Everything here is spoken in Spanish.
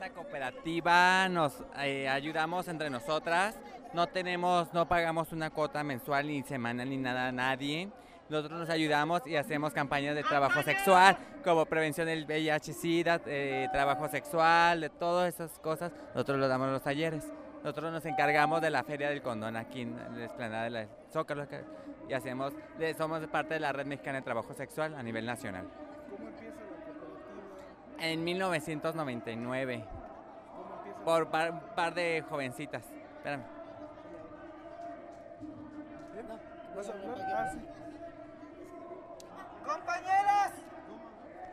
esta cooperativa nos ayudamos entre nosotras, no pagamos una cuota mensual ni semanal ni nada a nadie. Nosotros nos ayudamos y hacemos campañas de trabajo sexual, como prevención del VIH-Sida, trabajo sexual, de todas esas cosas. Nosotros lo damos en los talleres. Nosotros nos encargamos de la Feria del Condón aquí en la explanada de la Zócalo y somos parte de la Red Mexicana de Trabajo Sexual a nivel nacional. ¿Cómo empieza la cooperativa? En 1999, ¿Cómo empieza? por un par de jovencitas. Espérame. ¿Vas a hablar? Ah, sí. Compañeras,